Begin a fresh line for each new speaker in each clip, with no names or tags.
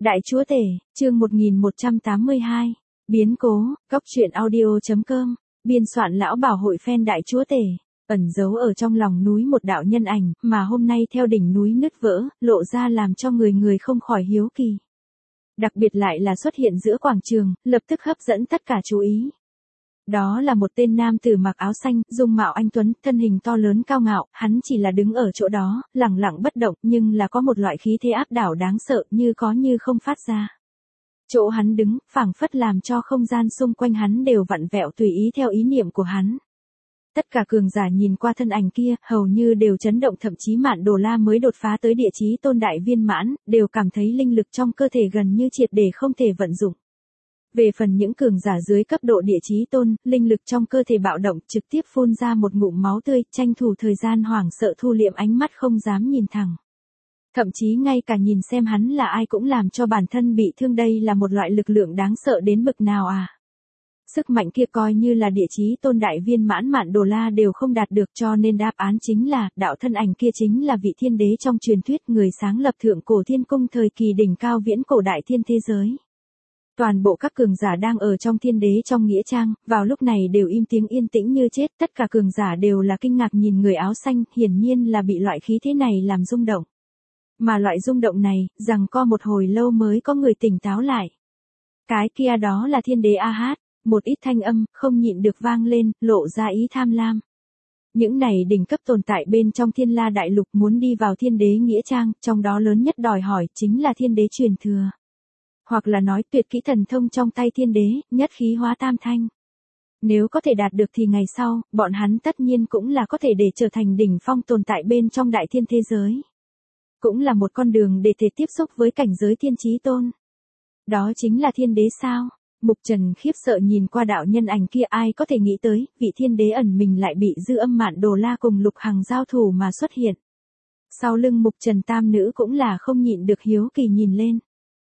Đại Chúa Tể, chương 1182. Biến cố, Cóc truyện audio.com. Biên soạn lão bảo hội fan Đại Chúa Tể. Ẩn giấu ở trong lòng núi một đạo nhân ảnh, mà hôm nay theo đỉnh núi nứt vỡ, lộ ra làm cho người người không khỏi hiếu kỳ. Đặc biệt lại là xuất hiện giữa quảng trường, lập tức hấp dẫn tất cả chú ý. Đó là một tên nam tử mặc áo xanh, dung mạo anh tuấn, thân hình to lớn cao ngạo, hắn chỉ là đứng ở chỗ đó, lẳng lặng bất động, nhưng là có một loại khí thế áp đảo đáng sợ, như có như không phát ra. Chỗ hắn đứng, phảng phất làm cho không gian xung quanh hắn đều vặn vẹo tùy ý theo ý niệm của hắn. Tất cả cường giả nhìn qua thân ảnh kia, hầu như đều chấn động, thậm chí Mạn Đồ La mới đột phá tới địa chí tôn đại viên mãn, đều cảm thấy linh lực trong cơ thể gần như triệt để không thể vận dụng. Về phần những cường giả dưới cấp độ địa chí tôn, linh lực trong cơ thể bạo động, trực tiếp phun ra một ngụm máu tươi, tranh thủ thời gian hoảng sợ thu liệm ánh mắt không dám nhìn thẳng. Thậm chí ngay cả nhìn xem hắn là ai cũng làm cho bản thân bị thương, đây là một loại lực lượng đáng sợ đến bực nào à. Sức mạnh kia coi như là địa chí tôn đại viên mãn Mạn Đồ La đều không đạt được, cho nên đáp án chính là, đạo thân ảnh kia chính là vị thiên đế trong truyền thuyết, người sáng lập thượng cổ thiên cung thời kỳ đỉnh cao viễn cổ đại thiên thế giới. Toàn bộ các cường giả đang ở trong thiên đế trong nghĩa trang, vào lúc này đều im tiếng yên tĩnh như chết, tất cả cường giả đều là kinh ngạc nhìn người áo xanh, hiển nhiên là bị loại khí thế này làm rung động. Mà loại rung động này, rằng co một hồi lâu mới có người tỉnh táo lại. Cái kia đó là thiên đế A-hát, một ít thanh âm, không nhịn được vang lên, lộ ra ý tham lam. Những này đỉnh cấp tồn tại bên trong thiên la đại lục muốn đi vào thiên đế nghĩa trang, trong đó lớn nhất đòi hỏi chính là thiên đế truyền thừa. Hoặc là nói tuyệt kỹ thần thông trong tay thiên đế, nhất khí hóa tam thanh. Nếu có thể đạt được thì ngày sau, bọn hắn tất nhiên cũng là có thể để trở thành đỉnh phong tồn tại bên trong đại thiên thế giới. Cũng là một con đường để thể tiếp xúc với cảnh giới thiên chí tôn. Đó chính là thiên đế sao? Mục Trần khiếp sợ nhìn qua đạo nhân ảnh kia, ai có thể nghĩ tới, vị thiên đế ẩn mình lại bị dư âm Mạn Đồ La cùng Lục Hằng giao thủ mà xuất hiện. Sau lưng Mục Trần tam nữ cũng là không nhịn được hiếu kỳ nhìn lên.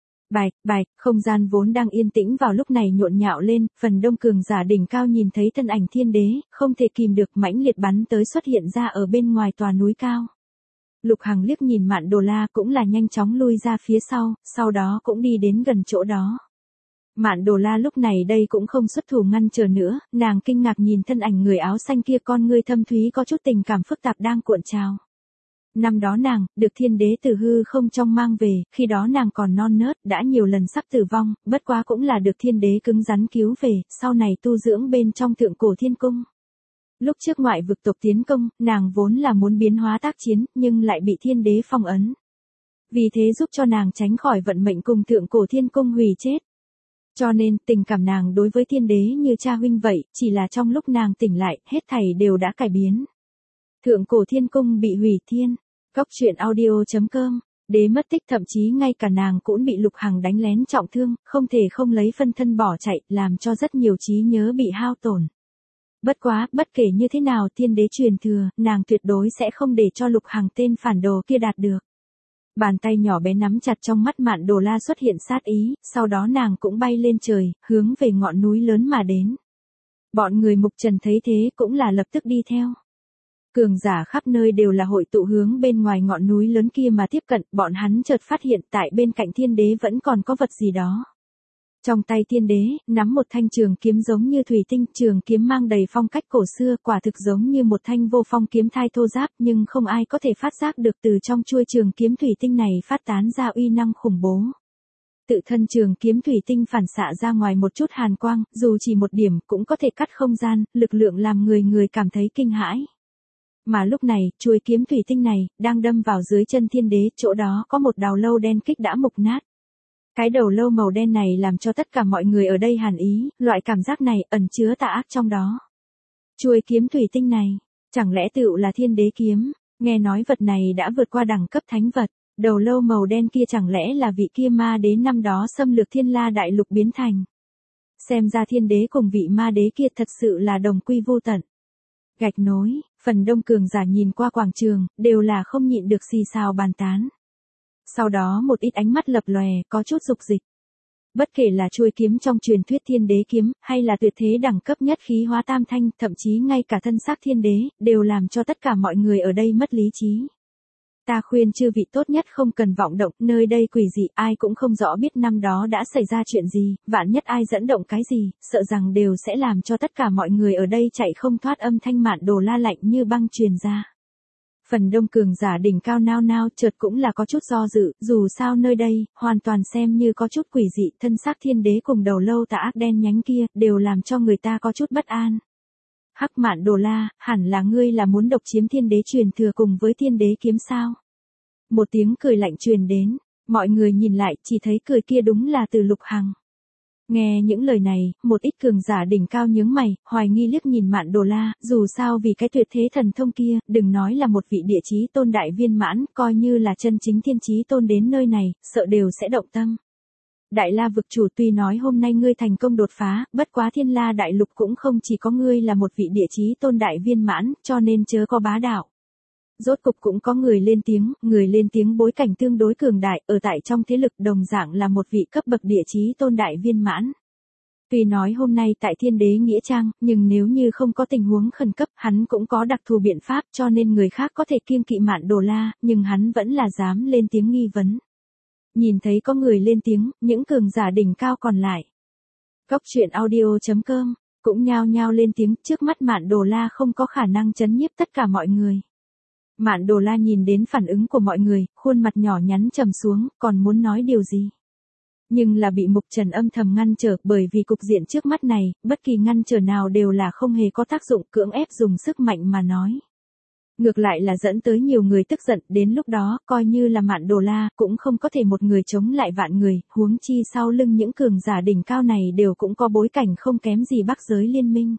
Bạch, không gian vốn đang yên tĩnh vào lúc này nhộn nhạo lên, phần đông cường giả đỉnh cao nhìn thấy thân ảnh thiên đế, không thể kìm được mãnh liệt bắn tới xuất hiện ra ở bên ngoài tòa núi cao. Lục Hằng liếc nhìn Mạn Đồ La cũng là nhanh chóng lui ra phía sau đó cũng đi đến gần chỗ đó. Mạn Đồ La lúc này đây cũng không xuất thủ ngăn trở nữa, nàng kinh ngạc nhìn thân ảnh người áo xanh kia, con ngươi thâm thúy có chút tình cảm phức tạp đang cuộn trào. Năm đó nàng, được thiên đế từ hư không trong mang về, khi đó nàng còn non nớt, đã nhiều lần sắp tử vong, bất quá cũng là được thiên đế cứng rắn cứu về, sau này tu dưỡng bên trong thượng cổ thiên cung. Lúc trước ngoại vực tộc tiến công, nàng vốn là muốn biến hóa tác chiến, nhưng lại bị thiên đế phong ấn. Vì thế giúp cho nàng tránh khỏi vận mệnh cùng thượng cổ thiên cung hủy chết. Cho nên, tình cảm nàng đối với thiên đế như cha huynh vậy, chỉ là trong lúc nàng tỉnh lại, hết thảy đều đã cải biến. Thượng cổ thiên cung bị hủy thiên. Cóc truyện audio.com. Đế mất tích, thậm chí ngay cả nàng cũng bị Lục Hằng đánh lén trọng thương, không thể không lấy phân thân bỏ chạy, làm cho rất nhiều trí nhớ bị hao tổn. Bất quá, bất kể như thế nào thiên đế truyền thừa, nàng tuyệt đối sẽ không để cho Lục Hằng tên phản đồ kia đạt được. Bàn tay nhỏ bé nắm chặt, trong mắt Mạn Đồ La xuất hiện sát ý, sau đó nàng cũng bay lên trời, hướng về ngọn núi lớn mà đến. Bọn người Mục Trần thấy thế cũng là lập tức đi theo. Cường giả khắp nơi đều là hội tụ hướng bên ngoài ngọn núi lớn kia mà tiếp cận, bọn hắn chợt phát hiện tại bên cạnh thiên đế vẫn còn có vật gì đó. Trong tay thiên đế, nắm một thanh trường kiếm giống như thủy tinh, trường kiếm mang đầy phong cách cổ xưa, quả thực giống như một thanh vô phong kiếm thai thô ráp, nhưng không ai có thể phát giác được từ trong chuôi trường kiếm thủy tinh này phát tán ra uy năng khủng bố. Tự thân trường kiếm thủy tinh phản xạ ra ngoài một chút hàn quang, dù chỉ một điểm cũng có thể cắt không gian, lực lượng làm người cảm thấy kinh hãi. Mà lúc này, chuôi kiếm thủy tinh này, đang đâm vào dưới chân thiên đế, chỗ đó có một đầu lâu đen kích đã mục nát. Cái đầu lâu màu đen này làm cho tất cả mọi người ở đây hàn ý, loại cảm giác này ẩn chứa tà ác trong đó. Chuôi kiếm thủy tinh này, chẳng lẽ tựu là thiên đế kiếm, nghe nói vật này đã vượt qua đẳng cấp thánh vật, đầu lâu màu đen kia chẳng lẽ là vị kia ma đế năm đó xâm lược thiên la đại lục biến thành. Xem ra thiên đế cùng vị ma đế kia thật sự là đồng quy vô tận. Gạch nối, phần đông cường giả nhìn qua quảng trường, đều là không nhịn được xì xào bàn tán. Sau đó một ít ánh mắt lập lòe, có chút dục dịch. Bất kể là chuôi kiếm trong truyền thuyết thiên đế kiếm, hay là tuyệt thế đẳng cấp nhất khí hóa tam thanh, thậm chí ngay cả thân xác thiên đế, đều làm cho tất cả mọi người ở đây mất lý trí. Ta khuyên chư vị tốt nhất không cần vọng động, nơi đây quỷ dị, ai cũng không rõ biết năm đó đã xảy ra chuyện gì, vạn nhất ai dẫn động cái gì, sợ rằng đều sẽ làm cho tất cả mọi người ở đây chạy không thoát. Âm thanh Mạn Đồ La lạnh như băng truyền ra. Phần đông cường giả đỉnh cao nao nao, chợt cũng là có chút do dự, dù sao nơi đây, hoàn toàn xem như có chút quỷ dị, thân xác thiên đế cùng đầu lâu tà ác đen nhánh kia, đều làm cho người ta có chút bất an. Hắc Mạn Đồ La, hẳn là ngươi là muốn độc chiếm thiên đế truyền thừa cùng với thiên đế kiếm sao? Một tiếng cười lạnh truyền đến, mọi người nhìn lại, chỉ thấy cười kia đúng là từ Lục Hằng. Nghe những lời này, một ít cường giả đỉnh cao nhướng mày, hoài nghi liếc nhìn Mạn Đồ La, dù sao vì cái tuyệt thế thần thông kia, đừng nói là một vị địa chí tôn đại viên mãn, coi như là chân chính thiên chí tôn đến nơi này, sợ đều sẽ động tâm. Đại La vực chủ, tuy nói hôm nay ngươi thành công đột phá, bất quá Thiên La đại lục cũng không chỉ có ngươi là một vị địa chí tôn đại viên mãn, cho nên chớ có bá đạo. Rốt cục cũng có người lên tiếng bối cảnh tương đối cường đại, ở tại trong thế lực đồng dạng là một vị cấp bậc địa chí tôn đại viên mãn. Tuy nói hôm nay tại Thiên Đế Nghĩa Trang, nhưng nếu như không có tình huống khẩn cấp, hắn cũng có đặc thù biện pháp, cho nên người khác có thể kiêng kỵ Mạn Đồ La, nhưng hắn vẫn là dám lên tiếng nghi vấn. Nhìn thấy có người lên tiếng, những cường giả đỉnh cao còn lại. Cóc truyện audio.com cũng nhao nhao lên tiếng, trước mắt Mạn Đồ La không có khả năng trấn nhiếp tất cả mọi người. Mạn Đồ La nhìn đến phản ứng của mọi người, khuôn mặt nhỏ nhắn trầm xuống, còn muốn nói điều gì. Nhưng là bị Mục Trần âm thầm ngăn trở, bởi vì cục diện trước mắt này, bất kỳ ngăn trở nào đều là không hề có tác dụng, cưỡng ép dùng sức mạnh mà nói. Ngược lại là dẫn tới nhiều người tức giận, đến lúc đó, coi như là Mạn Đồ La, cũng không có thể một người chống lại vạn người, huống chi sau lưng những cường giả đỉnh cao này đều cũng có bối cảnh không kém gì Bắc giới liên minh.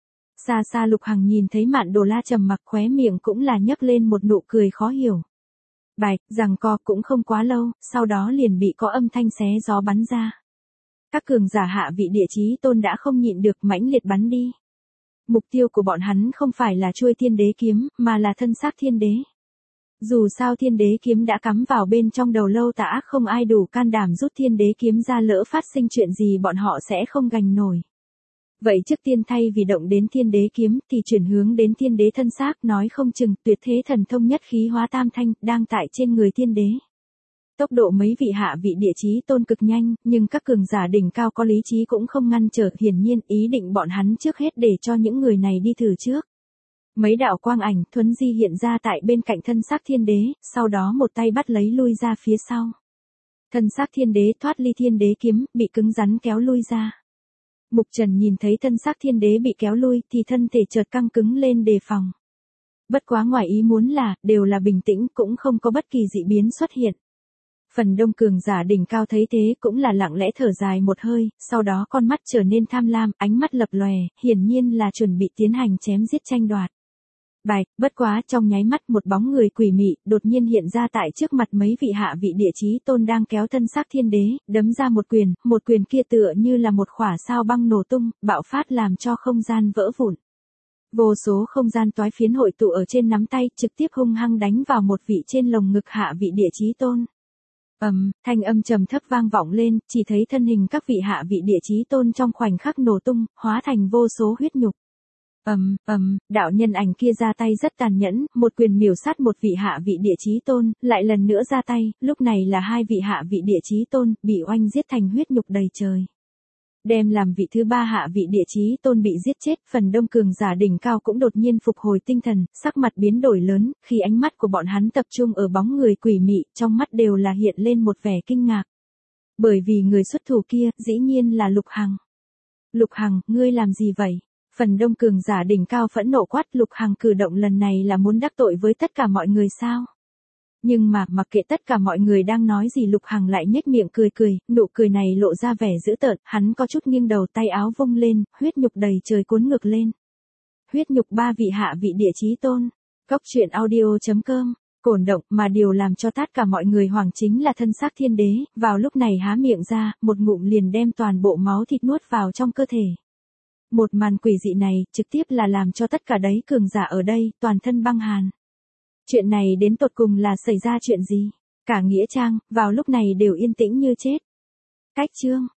Xa xa Lục Hằng nhìn thấy Mạn Đồ La trầm mặc, khóe miệng cũng là nhấc lên một nụ cười khó hiểu. Bài, giằng co cũng không quá lâu, sau đó liền bị có âm thanh xé gió bắn ra. Các cường giả hạ vị địa chí tôn đã không nhịn được, mãnh liệt bắn đi. Mục tiêu của bọn hắn không phải là chuôi thiên đế kiếm, mà là thân xác thiên đế. Dù sao thiên đế kiếm đã cắm vào bên trong đầu lâu tà ác, không ai đủ can đảm rút thiên đế kiếm ra, lỡ phát sinh chuyện gì bọn họ sẽ không gánh nổi. Vậy trước tiên thay vì động đến thiên đế kiếm thì chuyển hướng đến thiên đế thân xác, nói không chừng tuyệt thế thần thông nhất khí hóa tam thanh đang tại trên người thiên đế. Tốc độ mấy vị hạ vị địa chí tôn cực nhanh, nhưng các cường giả đỉnh cao có lý trí cũng không ngăn trở, hiển nhiên ý định bọn hắn trước hết để cho những người này đi thử trước. Mấy đạo quang ảnh thuấn di hiện ra tại bên cạnh thân xác thiên đế, sau đó một tay bắt lấy lui ra phía sau. Thân xác thiên đế thoát ly thiên đế kiếm, bị cứng rắn kéo lui ra. Mục Trần nhìn thấy thân xác thiên đế bị kéo lui thì thân thể chợt căng cứng lên đề phòng. Bất quá ngoài ý muốn là, đều là bình tĩnh, cũng không có bất kỳ dị biến xuất hiện. Phần đông cường giả đỉnh cao thấy thế cũng là lặng lẽ thở dài một hơi, sau đó con mắt trở nên tham lam, ánh mắt lập lòe, hiển nhiên là chuẩn bị tiến hành chém giết tranh đoạt. Bài, bất quá trong nháy mắt một bóng người quỷ mị đột nhiên hiện ra tại trước mặt mấy vị hạ vị địa chí tôn đang kéo thân xác thiên đế, đấm ra một quyền kia tựa như là một khỏa sao băng nổ tung, bạo phát làm cho không gian vỡ vụn. Vô số không gian toái phiến hội tụ ở trên nắm tay, trực tiếp hung hăng đánh vào một vị trên lồng ngực hạ vị địa chí tôn. Thanh âm trầm thấp vang vọng lên, chỉ thấy thân hình các vị hạ vị địa chí tôn trong khoảnh khắc nổ tung, hóa thành vô số huyết nhục. Đạo nhân ảnh kia ra tay rất tàn nhẫn, một quyền miểu sát một vị hạ vị địa chí tôn, lại lần nữa ra tay, lúc này là hai vị hạ vị địa chí tôn, bị oanh giết thành huyết nhục đầy trời. Đem làm vị thứ ba hạ vị địa chí tôn bị giết chết, phần đông cường giả đỉnh cao cũng đột nhiên phục hồi tinh thần, sắc mặt biến đổi lớn, khi ánh mắt của bọn hắn tập trung ở bóng người quỷ mị, trong mắt đều là hiện lên một vẻ kinh ngạc. Bởi vì người xuất thủ kia, dĩ nhiên là Lục Hằng. Lục Hằng, ngươi làm gì vậy? Phần đông cường giả đỉnh cao phẫn nộ quát, Lục Hằng cử động lần này là muốn đắc tội với tất cả mọi người sao? Nhưng mà, mặc kệ tất cả mọi người đang nói gì, Lục Hằng lại nhếch miệng cười, nụ cười này lộ ra vẻ dữ tợn, hắn có chút nghiêng đầu, tay áo vung lên, huyết nhục đầy trời cuốn ngược lên. Huyết nhục ba vị hạ vị địa chí tôn. Cóc truyện audio.com Cổn động, mà điều làm cho tất cả mọi người hoảng chính là thân xác thiên đế, vào lúc này há miệng ra, một ngụm liền đem toàn bộ máu thịt nuốt vào trong cơ thể. Một màn quỷ dị này, trực tiếp là làm cho tất cả đấy cường giả ở đây, toàn thân băng hàn. Chuyện này đến tột cùng là xảy ra chuyện gì? Cả nghĩa trang, vào lúc này đều yên tĩnh như chết. Cách chương.